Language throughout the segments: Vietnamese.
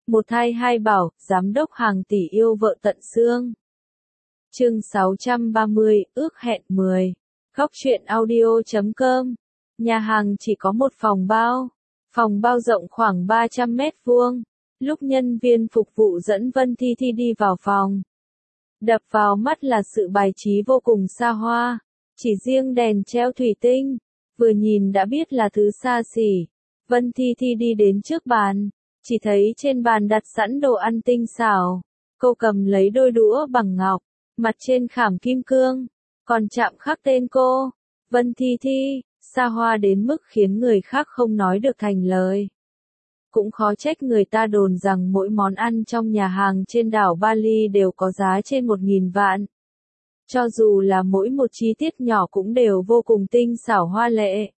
Một thai hai bảo, giám đốc hàng tỷ yêu vợ tận xương. Chương 630, ước hẹn 10. Góc truyện audio.com. Nhà hàng chỉ có một phòng bao. Phòng bao rộng khoảng 300 mét vuông. Lúc nhân viên phục vụ dẫn Vân Thi Thi đi vào phòng, đập vào mắt là sự bài trí vô cùng xa hoa. Chỉ riêng đèn treo thủy tinh, vừa nhìn đã biết là thứ xa xỉ. Vân Thi Thi đi đến trước bàn, chỉ thấy trên bàn đặt sẵn đồ ăn tinh xảo. Cô cầm lấy đôi đũa bằng ngọc, mặt trên khảm kim cương, còn chạm khắc tên cô, Vân Thi Thi, xa hoa đến mức khiến người khác không nói được thành lời. Cũng khó trách người ta đồn rằng mỗi món ăn trong nhà hàng trên đảo Bali đều có giá trên 1.000 vạn. Cho dù là mỗi một chi tiết nhỏ cũng đều vô cùng tinh xảo hoa lệ.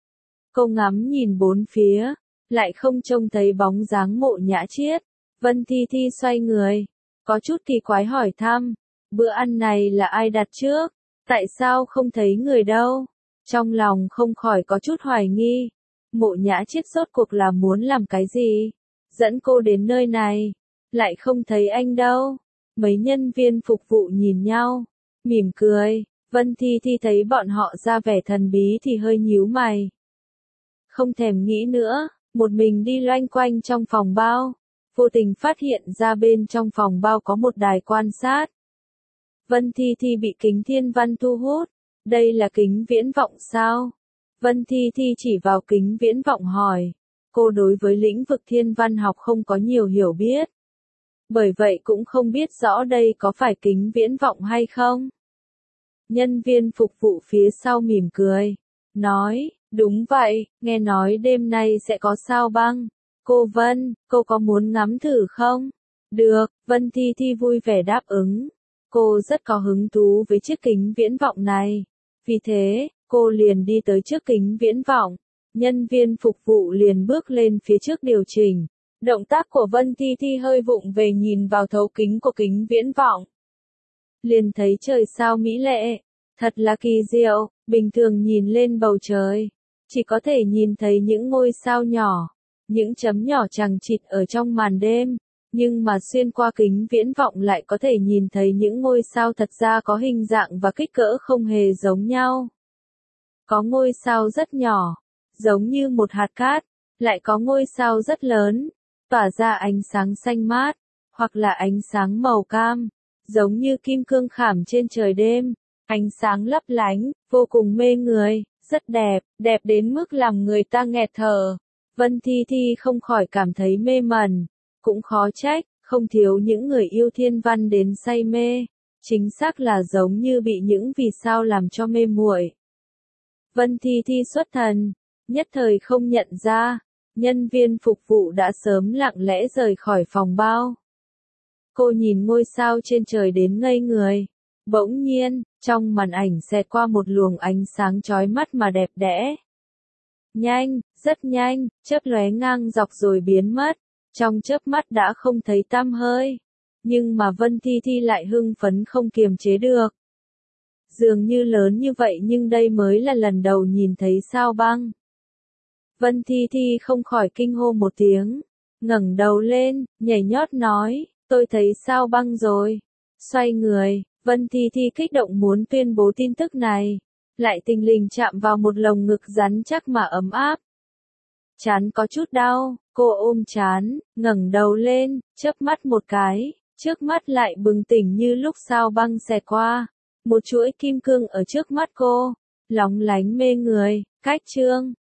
Cô ngắm nhìn bốn phía, lại không trông thấy bóng dáng Mộ Nhã Chiết. Vân Thi Thi xoay người, có chút kỳ quái hỏi thăm, bữa ăn này là ai đặt trước? Tại sao không thấy người đâu? Trong lòng không khỏi có chút hoài nghi. Mộ Nhã Chiết rốt cuộc là muốn làm cái gì? Dẫn cô đến nơi này, lại không thấy anh đâu. Mấy nhân viên phục vụ nhìn nhau, mỉm cười. Vân Thi Thi thấy bọn họ ra vẻ thần bí thì hơi nhíu mày. Không thèm nghĩ nữa, một mình đi loanh quanh trong phòng bao, vô tình phát hiện ra bên trong phòng bao có một đài quan sát. Vân Thi Thi bị kính thiên văn thu hút. Đây là kính viễn vọng sao? Vân Thi Thi chỉ vào kính viễn vọng hỏi. Cô đối với lĩnh vực thiên văn học không có nhiều hiểu biết. Bởi vậy cũng không biết rõ đây có phải kính viễn vọng hay không. Nhân viên phục vụ phía sau mỉm cười, nói, đúng vậy, nghe nói đêm nay sẽ có sao băng. Cô Vân, cô có muốn ngắm thử không? Được, Vân Thi Thi vui vẻ đáp ứng. Cô rất có hứng thú với chiếc kính viễn vọng này. Vì thế, cô liền đi tới trước kính viễn vọng. Nhân viên phục vụ liền bước lên phía trước điều chỉnh. Động tác của Vân Thi Thi hơi vụng về nhìn vào thấu kính của kính viễn vọng. Liền thấy trời sao mỹ lệ. Thật là kỳ diệu, bình thường nhìn lên bầu trời, chỉ có thể nhìn thấy những ngôi sao nhỏ, những chấm nhỏ chằng chịt ở trong màn đêm. Nhưng mà xuyên qua kính viễn vọng lại có thể nhìn thấy những ngôi sao thật ra có hình dạng và kích cỡ không hề giống nhau. Có ngôi sao rất nhỏ, giống như một hạt cát, lại có ngôi sao rất lớn, tỏa ra ánh sáng xanh mát, hoặc là ánh sáng màu cam, giống như kim cương khảm trên trời đêm, ánh sáng lấp lánh, vô cùng mê người, rất đẹp, đẹp đến mức làm người ta nghẹt thở. Vân Thi Thi không khỏi cảm thấy mê mẩn. Cũng khó trách, không thiếu những người yêu thiên văn đến say mê, chính xác là giống như bị những vì sao làm cho mê muội. Vân Thi Thi xuất thần, nhất thời không nhận ra, nhân viên phục vụ đã sớm lặng lẽ rời khỏi phòng bao. Cô nhìn ngôi sao trên trời đến ngây người, bỗng nhiên, trong màn ảnh xẹt qua một luồng ánh sáng chói mắt mà đẹp đẽ. Nhanh, rất nhanh, chớp lóe ngang dọc rồi biến mất. Trong chớp mắt đã không thấy tăm hơi. Nhưng mà Vân Thi Thi lại hưng phấn không kiềm chế được. Dường như lớn như vậy nhưng đây mới là lần đầu nhìn thấy sao băng. Vân Thi Thi không khỏi kinh hô một tiếng. Ngẩng đầu lên, nhảy nhót nói, tôi thấy sao băng rồi. Xoay người, Vân Thi Thi kích động muốn tuyên bố tin tức này. Lại tình lình chạm vào một lồng ngực rắn chắc mà ấm áp. Trán có chút đau, cô ôm trán, ngẩng đầu lên, chớp mắt một cái, trước mắt lại bừng tỉnh như lúc sao băng xẹt qua. Một chuỗi kim cương ở trước mắt cô, lóng lánh mê người, cách chương.